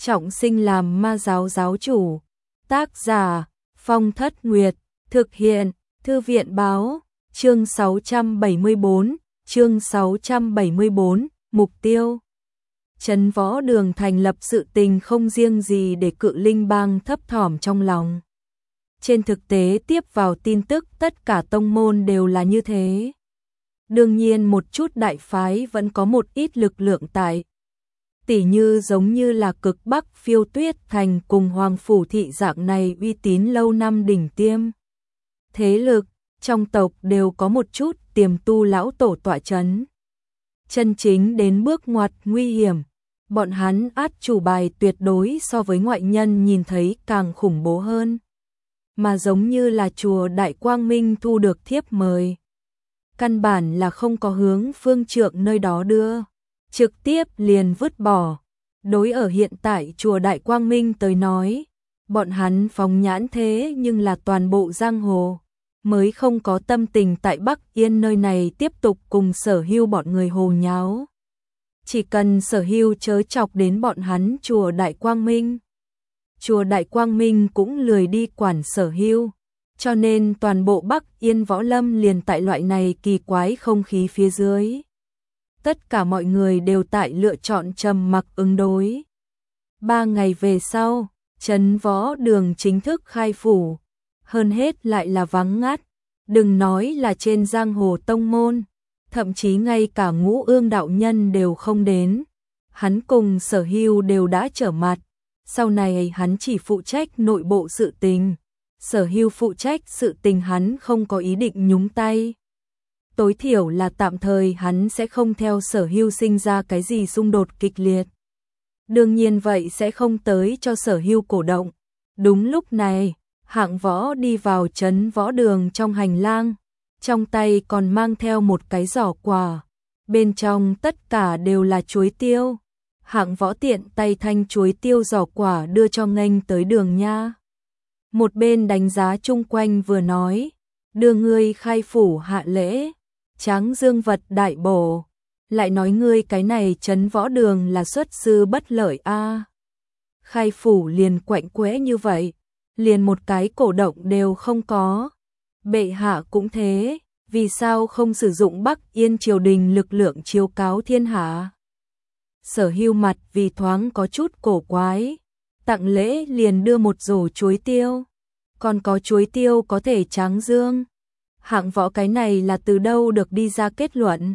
trọng sinh làm ma giáo giáo chủ. Tác giả Phong Thất Nguyệt, thực hiện Thư viện báo, chương 674, mục tiêu. Trấn Võ Đường thành lập sự tình không riêng gì để Cự Linh Bang thấp thỏm trong lòng. Trên thực tế tiếp vào tin tức tất cả tông môn đều là như thế. Đương nhiên một chút đại phái vẫn có một ít lực lượng tại. Tỉ như giống như là Cực Bắc Phiêu Tuyết Thành cùng Hoàng Phủ Thị dạng này uy tín lâu năm đỉnh tiêm. Thế lực, trong tộc đều có một chút tiềm tu lão tổ tọa chấn. Chân chính đến bước ngoặt nguy hiểm, bọn hắn át chủ bài tuyệt đối so với ngoại nhân nhìn thấy càng khủng bố hơn. Mà giống như là chùa Đại Quang Minh thu được thiếp mời. Căn bản là không có hướng phương trượng nơi đó đưa, trực tiếp liền vứt bỏ. Đối ở hiện tại chùa Đại Quang Minh tới nói, bọn hắn phóng nhãn thế nhưng là toàn bộ giang hồ, mới không có tâm tình tại Bắc Yên nơi này tiếp tục cùng Sở Hưu bọn người hồ nháo. Chỉ cần Sở Hưu chớ chọc đến bọn hắn chùa Đại Quang Minh. Chùa Đại Quang Minh cũng lười đi quản Sở Hưu, cho nên toàn bộ Bắc Yên võ lâm liền tại loại này kỳ quái không khí phía dưới. Tất cả mọi người đều tại lựa chọn trầm mặc ứng đối. 3 ngày về sau, Trấn Võ Đường chính thức khai phủ, hơn hết lại là vắng ngắt, đừng nói là trên giang hồ tông môn, thậm chí ngay cả Ngũ Ương đạo nhân đều không đến. Hắn cùng Sở Hưu đều đã trở mặt, sau này hắn chỉ phụ trách nội bộ sự tình, Sở Hưu phụ trách sự tình hắn không có ý định nhúng tay. Tối thiểu là tạm thời hắn sẽ không theo Sở Hưu sinh ra cái gì xung đột kịch liệt. Đương nhiên vậy sẽ không tới cho Sở Hưu cổ động. Đúng lúc này, Hạng Võ đi vào Trấn Võ Đường trong hành lang, trong tay còn mang theo một cái giỏ quà, bên trong tất cả đều là chuối tiêu. Hạng Võ tiện tay thanh chuối tiêu giỏ quả đưa cho nghênh tới Đường Nha. Một bên đánh giá chung quanh vừa nói, đưa ngươi khai phủ hạ lễ, tráng dương vật đại bổ, lại nói ngươi cái này Trấn Võ Đường là xuất sư bất lợi a. Khai phủ liền quạnh quẽ như vậy, liền một cái cổ động đều không có. Bệ hạ cũng thế, vì sao không sử dụng Bắc Yên triều đình lực lượng chiếu cáo thiên hạ? Sở Hưu mặt vì thoáng có chút cổ quái, tặng lễ liền đưa một rổ chuối tiêu, còn có chuối tiêu có thể tráng dương. Hạng Võ cái này là từ đâu được đi ra kết luận?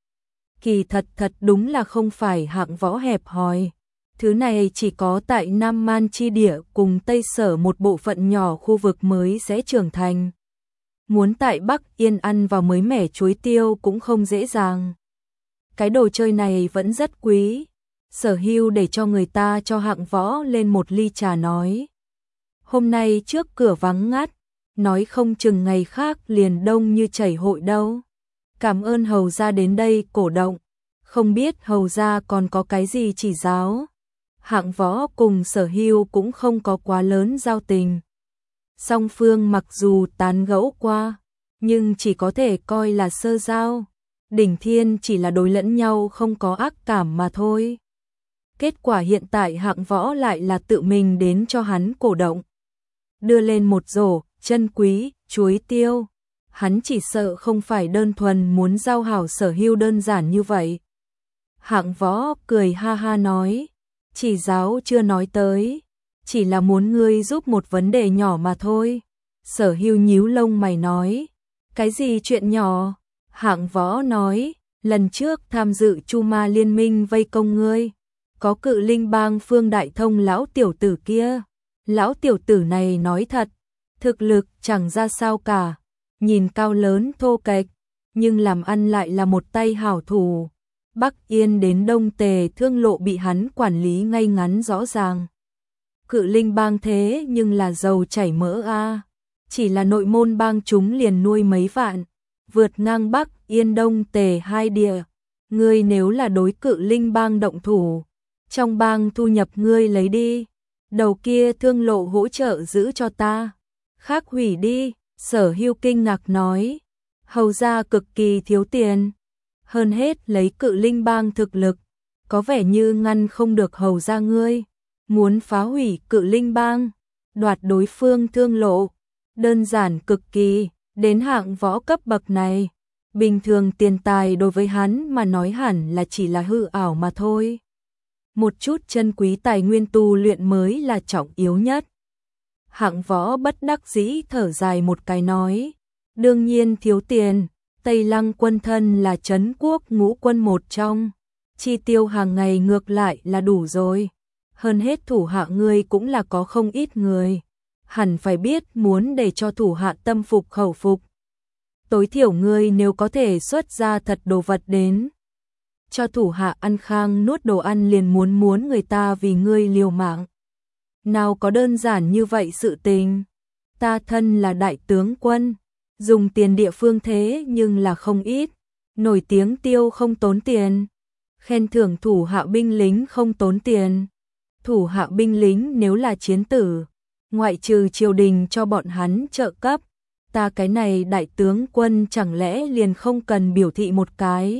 Kỳ thật đúng là không phải Hạng Võ hẹp hòi, thứ này chỉ có tại Nam Man chi địa cùng Tây Sở một bộ phận nhỏ khu vực mới sẽ trưởng thành. Muốn tại Bắc Yên ăn vào mới mẻ chuối tiêu cũng không dễ dàng. Cái đồ chơi này vẫn rất quý. Sở Hưu để cho người ta cho Hạng Võ lên một ly trà nói. Hôm nay trước cửa vắng ngắt, nói không chừng ngày khác liền đông như chảy hội đâu. Cảm ơn hầu gia đến đây cổ động, không biết hầu gia còn có cái gì chỉ giáo. Hạng Võ cùng Sở Hưu cũng không có quá lớn giao tình. Song phương mặc dù tán gẫu qua, nhưng chỉ có thể coi là sơ giao. Đỉnh thiên chỉ là đối lẫn nhau không có ác cảm mà thôi. Kết quả hiện tại Hạng Võ lại là tự mình đến cho hắn cổ động. Đưa lên một rổ, chân quý, chuối tiêu. Hắn chỉ sợ không phải đơn thuần muốn giao hảo Sở Hưu đơn giản như vậy. Hạng Võ cười ha ha nói, chỉ giáo chưa nói tới, chỉ là muốn ngươi giúp một vấn đề nhỏ mà thôi. Sở Hưu nhíu lông mày nói, cái gì chuyện nhỏ? Hạng Võ nói, lần trước tham dự Chu Ma liên minh vây công ngươi, có Cự Linh Bang Phương Đại Thông lão tiểu tử kia. Lão tiểu tử này nói thật, thực lực chẳng ra sao cả, nhìn cao lớn thô kệch, nhưng làm ăn lại là một tay hảo thủ. Bắc Yên đến Đông Tề thương lộ bị hắn quản lý ngay ngắn rõ ràng. Cự Linh Bang thế nhưng là dầu chảy mỡ a, chỉ là nội môn bang chúng liền nuôi mấy vạn, vượt ngang Bắc Yên Đông Tề hai địa. Ngươi nếu là đối Cự Linh Bang động thủ, trong bang thu nhập ngươi lấy đi, đầu kia thương lộ hỗ trợ giữ cho ta, khác hủy đi. Sở Hưu kinh ngạc nói, hầu gia cực kỳ thiếu tiền, hơn hết lấy Cự Linh Bang thực lực, có vẻ như ngăn không được hầu gia ngươi. muốn phá hủy Cự Linh Bang, đoạt đối phương thương lộ, đơn giản cực kỳ, đến hạng võ cấp bậc này. Bình thường tiền tài đối với hắn mà nói hẳn là chỉ là hư ảo mà thôi. Một chút chân quý tài nguyên tu luyện mới là trọng yếu nhất. Hạng võ bất đắc dĩ thở dài một cái nói, đương nhiên thiếu tiền, Tây Lăng quân thân là trấn quốc ngũ quân một trong, chi tiêu hàng ngày ngược lại là đủ rồi. Hơn hết thủ hạ ngươi cũng là có không ít người, hẳn phải biết muốn để cho thủ hạ tâm phục khẩu phục. Tối thiểu ngươi nếu có thể xuất ra thật đồ vật đến, cho thủ hạ ăn khang nuốt đồ ăn liền muốn người ta vì ngươi liều mạng. Nào có đơn giản như vậy sự tình. Ta thân là đại tướng quân, dùng tiền địa phương thế nhưng là không ít, nổi tiếng tiêu không tốn tiền, khen thưởng thủ hạ binh lính không tốn tiền. Thủ hạ binh lính nếu là chiến tử, ngoại trừ triều đình cho bọn hắn trợ cấp, ta cái này đại tướng quân chẳng lẽ liền không cần biểu thị một cái.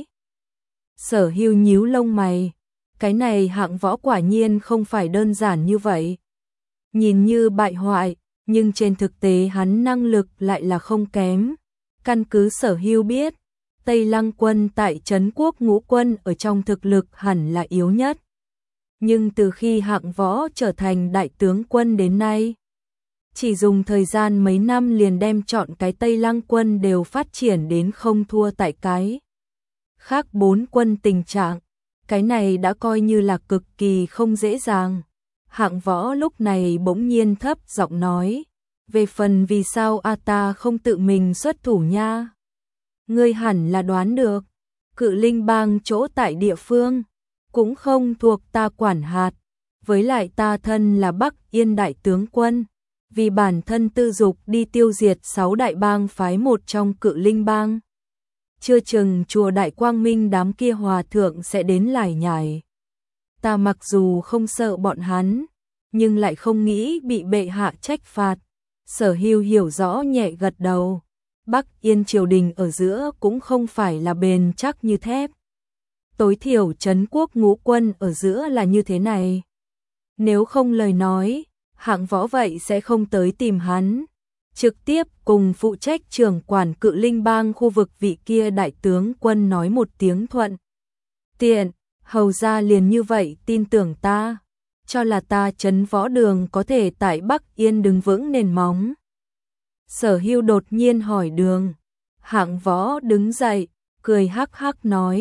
Sở Hưu nhíu lông mày, cái này hạng võ quả nhiên không phải đơn giản như vậy. Nhìn như bại hoại, nhưng trên thực tế hắn năng lực lại là không kém. Căn cứ Sở Hưu biết, Tây Lăng quân tại trấn quốc ngũ quân ở trong thực lực hẳn là yếu nhất. Nhưng từ khi hạng võ trở thành đại tướng quân đến nay, chỉ dùng thời gian mấy năm liền đem chọn cái Tây Lăng quân đều phát triển đến không thua tại cái khác 4 quân tình trạng. Cái này đã coi như là cực kỳ không dễ dàng. Hạng võ lúc này bỗng nhiên thấp giọng nói, về phần vì sao ta không tự mình xuất thủ nha. Ngươi hẳn là đoán được, Cự Linh Bang chỗ tại địa phương, cũng không thuộc ta quản hạt, với lại ta thân là Bắc Yên đại tướng quân, vì bản thân tư dục đi tiêu diệt 6 đại bang phái một trong Cự Linh Bang. Chưa chừng chùa Đại Quang Minh đám kia hòa thượng sẽ đến lải nhải. Ta mặc dù không sợ bọn hắn, nhưng lại không nghĩ bị bệ hạ trách phạt. Sở Hưu hiểu rõ nhẹ gật đầu. Bắc Yên triều đình ở giữa cũng không phải là bền chắc như thép. Tối thiểu trấn quốc ngũ quân ở giữa là như thế này. Nếu không lời nói, hạng võ vậy sẽ không tới tìm hắn. Trực tiếp cùng phụ trách trưởng quản Cự Linh Bang khu vực vị kia đại tướng quân nói một tiếng thuận tiện, hầu ra liền như vậy tin tưởng ta, cho là ta trấn võ đường có thể tại Bắc Yên đứng vững nền móng. Sở Hưu đột nhiên hỏi đường, hạng võ đứng dậy, cười hắc hắc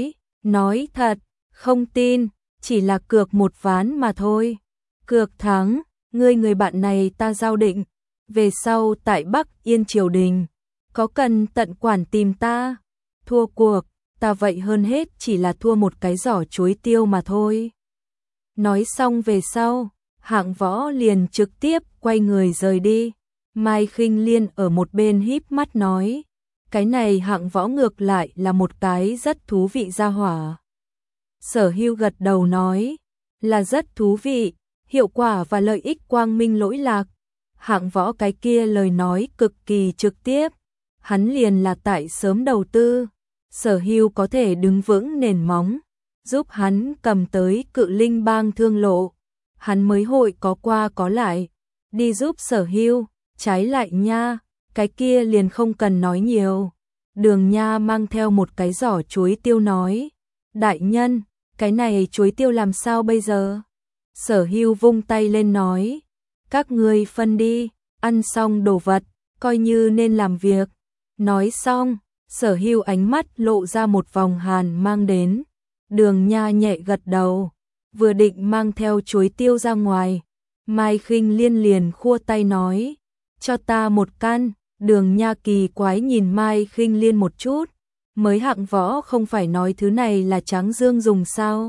nói thật, không tin, chỉ là cược một ván mà thôi. Cược thắng, người bạn này ta giao định, về sau tại Bắc Yên triều đình, có cần tận quản tìm ta. Thua cuộc, ta vậy hơn hết chỉ là thua một cái giỏ chuối tiêu mà thôi. Nói xong về sau, hạng võ liền trực tiếp quay người rời đi. Mai Khinh Liên ở một bên híp mắt nói, cái này hạng võ ngược lại là một cái rất thú vị gia hỏa. Sở Hưu gật đầu nói, là rất thú vị, hiệu quả và lợi ích quang minh lỗi lạc. Hạng võ cái kia lời nói cực kỳ trực tiếp, hắn liền là tại sớm đầu tư. Sở Hưu có thể đứng vững nền móng, giúp hắn cầm tới Cự Linh Bang thương lộ, hắn mới hội có qua có lại, đi giúp Sở Hưu. Trái lại nha, cái kia liền không cần nói nhiều. Đường Nha mang theo một cái giỏ chuối tiêu nói, đại nhân, cái này chuối tiêu làm sao bây giờ? Sở Hưu vung tay lên nói, các ngươi phân đi, ăn xong đồ vật, coi như nên làm việc. Nói xong, Sở Hưu ánh mắt lộ ra một vòng hàn mang đến. Đường Nha nhẹ gật đầu, vừa định mang theo chuối tiêu ra ngoài, Mai Khinh Liên liền khua tay nói, cho ta một căn. Đường Nha kỳ quái nhìn Mai Khinh Liên một chút, mới hạng võ không phải nói thứ này là tráng dương dùng sao?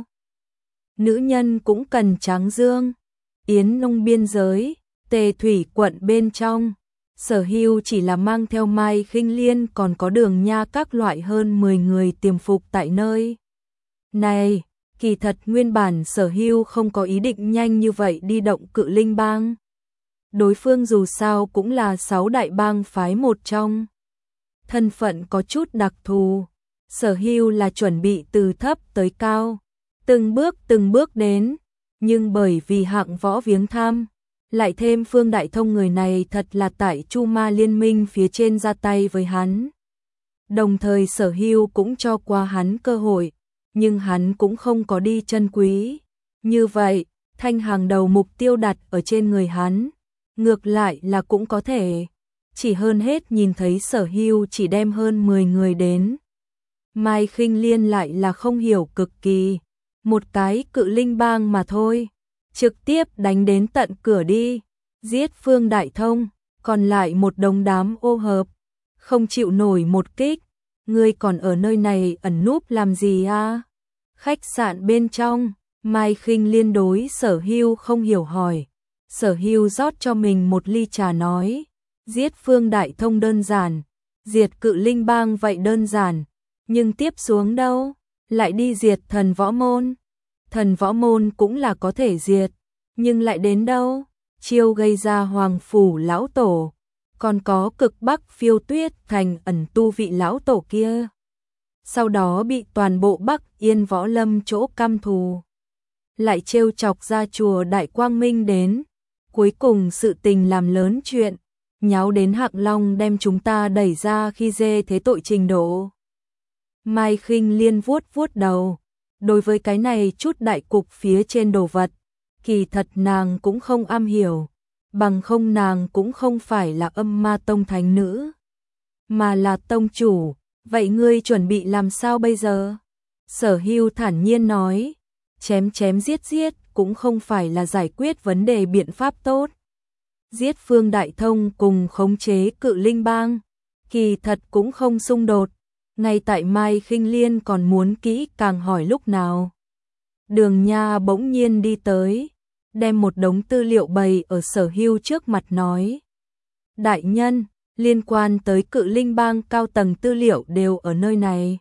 Nữ nhân cũng cần tráng dương. Yến Nông biên giới, Tề Thủy quận bên trong, Sở Hưu chỉ là mang theo Mai Khinh Liên còn có Đường Nha các loại hơn 10 người tiềm phục tại nơi này. Kỳ thật nguyên bản Sở Hưu không có ý định nhanh như vậy đi động Cự Linh Bang. Đối phương dù sao cũng là 6 đại bang phái một trong. Thân phận có chút đặc thù. Sở Hưu là chuẩn bị từ thấp tới cao, từng bước đến. nhưng bởi vì hạng võ viếng thăm, lại thêm Phương Đại Thông người này thật là tại Chu Ma liên minh phía trên ra tay với hắn. Đồng thời Sở Hưu cũng cho qua hắn cơ hội, nhưng hắn cũng không có đi chân quý. Như vậy, thanh hàng đầu mục tiêu đặt ở trên người hắn, ngược lại là cũng có thể. Chỉ hơn hết nhìn thấy Sở Hưu chỉ đem hơn 10 người đến. Mai Khinh Liên lại là không hiểu cực kỳ, một cái cự linh bang mà thôi, trực tiếp đánh đến tận cửa đi, giết Phương Đại Thông, còn lại một đống đám ô hợp, không chịu nổi một kích, ngươi còn ở nơi này ẩn núp làm gì a? Khách sạn bên trong, Mai Khinh Liên đối Sở Hưu không hiểu hỏi. Sở Hưu rót cho mình một ly trà nói, giết Phương Đại Thông đơn giản, diệt cự linh bang vậy đơn giản, nhưng tiếp xuống đâu, lại đi diệt thần võ môn. Thần võ môn cũng là có thể diệt, nhưng lại đến đâu, chiêu gây ra Hoàng Phủ lão tổ, còn có Cực Bắc Phiêu Tuyết Thành ẩn tu vị lão tổ kia. Sau đó bị toàn bộ Bắc Yên Võ Lâm chỗ căm thù, lại trêu chọc ra chùa Đại Quang Minh đến, cuối cùng sự tình làm lớn chuyện, nháo đến Hạng Long đem chúng ta đẩy ra khi dê thế tội trình độ. Mai Khinh Liên vuốt vuốt đầu, đối với cái này chút đại cục phía trên đồ vật, kỳ thật nàng cũng không am hiểu, bằng không nàng cũng không phải là Âm Ma Tông thánh nữ, mà là tông chủ. Vậy ngươi chuẩn bị làm sao bây giờ? Sở Hưu thản nhiên nói, chém chém giết giết cũng không phải là giải quyết vấn đề biện pháp tốt. Giết Phương Đại Thông cùng khống chế cự linh bang, kỳ thật cũng không xung đột. Ngay tại Mai Khinh Liên còn muốn kỹ càng hỏi lúc nào. Đường Nha bỗng nhiên đi tới, đem một đống tư liệu bày ở Sở Hưu trước mặt nói. Đại nhân, liên quan tới cự linh bang cao tầng tư liệu đều ở nơi này.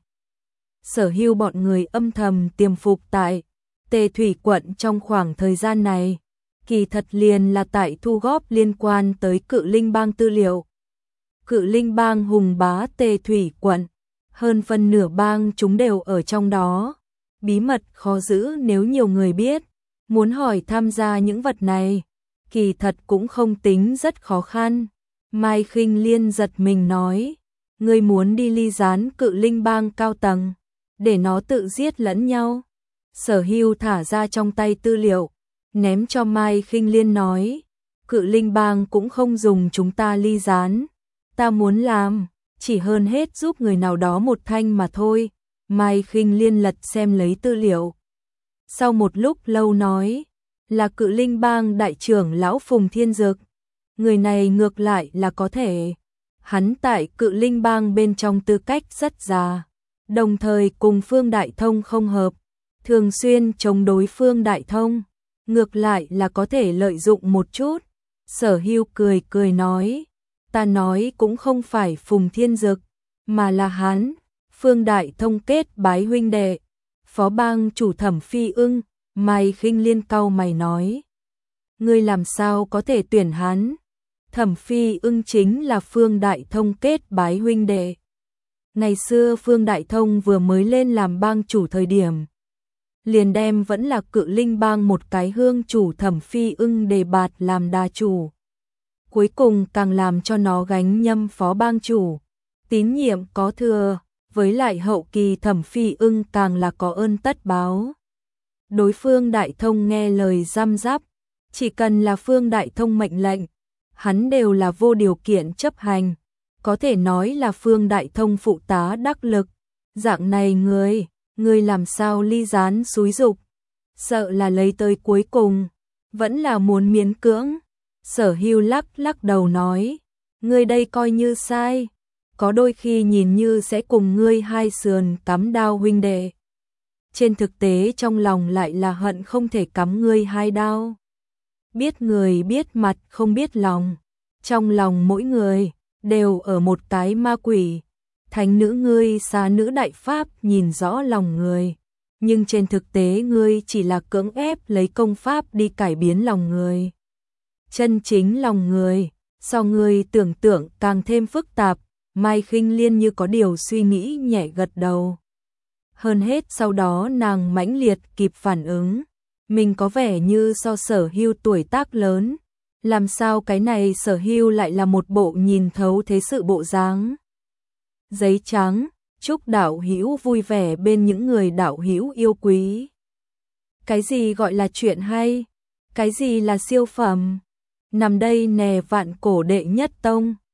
Sở Hưu bọn người âm thầm tiềm phục tại Tề Thủy quận trong khoảng thời gian này, kỳ thật liền là tại thu góp liên quan tới cự linh bang tư liệu. Cự linh bang hùng bá Tề Thủy quận, hơn phân nửa bang chúng đều ở trong đó, bí mật khó giữ nếu nhiều người biết, muốn hỏi tham gia những vật này, kỳ thật cũng không tính rất khó khăn. Mai Khinh Liên giật mình nói, ngươi muốn đi ly gián cự linh bang cao tầng, để nó tự giết lẫn nhau. Sở Hưu thả ra trong tay tư liệu, ném cho Mai Khinh Liên nói, cự linh bang cũng không dùng chúng ta ly gián, ta muốn làm, chỉ hơn hết giúp người nào đó một thanh mà thôi. Mai Khinh Liên lật xem lấy tư liệu. Sau một lúc lâu nói, là cự linh bang đại trưởng lão Phùng Thiên Dực. Người này ngược lại là có thể. Hắn tại cự linh bang bên trong tư cách rất già, đồng thời cùng Phương Đại Thông không hợp, thường xuyên chống đối Phương Đại Thông, ngược lại là có thể lợi dụng một chút. Sở Hưu cười cười nói, ta nói cũng không phải Phùng Thiên Dực, mà là hắn, Phương Đại Thông kết bái huynh đệ, phó bang chủ Thẩm Phi Ưng. Mai Khinh Liên cau mày nói, ngươi làm sao có thể tuyển hắn? Thẩm Phi Ưng chính là Phương Đại Thông kết bái huynh đệ. Ngày xưa Phương Đại Thông vừa mới lên làm bang chủ thời điểm, liền đem vẫn là cự linh bang một cái hương chủ Thẩm Phi Ưng đề bạt làm đà chủ. Cuối cùng càng làm cho nó gánh nhâm phó bang chủ, tín nhiệm có thừa, với lại hậu kỳ Thẩm Phi Ưng càng là có ơn tất báo. Đối phương Đại Thông nghe lời răm rắp, chỉ cần là Phương Đại Thông mệnh lệnh, hắn đều là vô điều kiện chấp hành, có thể nói là Phương Đại Thông phụ tá đắc lực. Dạng này người làm sao ly gián xúi dục, sợ là lấy tới cuối cùng, vẫn là muốn miễn cưỡng. Sở Hưu lắc lắc đầu nói, ngươi đây coi như sai, có đôi khi nhìn như sẽ cùng ngươi hai sườn cắm đao huynh đệ, trên thực tế trong lòng lại là hận không thể cắm ngươi hai đao. Biết người biết mặt không biết lòng, trong lòng mỗi người đều ở một cái ma quỷ. Thánh nữ ngươi xá nữ đại pháp nhìn rõ lòng người, nhưng trên thực tế ngươi chỉ là cưỡng ép lấy công pháp đi cải biến lòng người. Chân chính lòng người, so ngươi tưởng tượng càng thêm phức tạp. Mai Khinh Liên như có điều suy nghĩ nhẹ gật đầu. Hơn hết sau đó nàng mãnh liệt kịp phản ứng, Mình có vẻ như so Sở Hưu tuổi tác lớn, làm sao cái này Sở Hưu lại là một bộ nhìn thấu thế sự bộ dáng. Giấy trắng, chúc đạo hữu vui vẻ bên những người đạo hữu yêu quý. Cái gì gọi là chuyện hay? Cái gì là siêu phẩm? Nằm đây nè vạn cổ đệ nhất tông.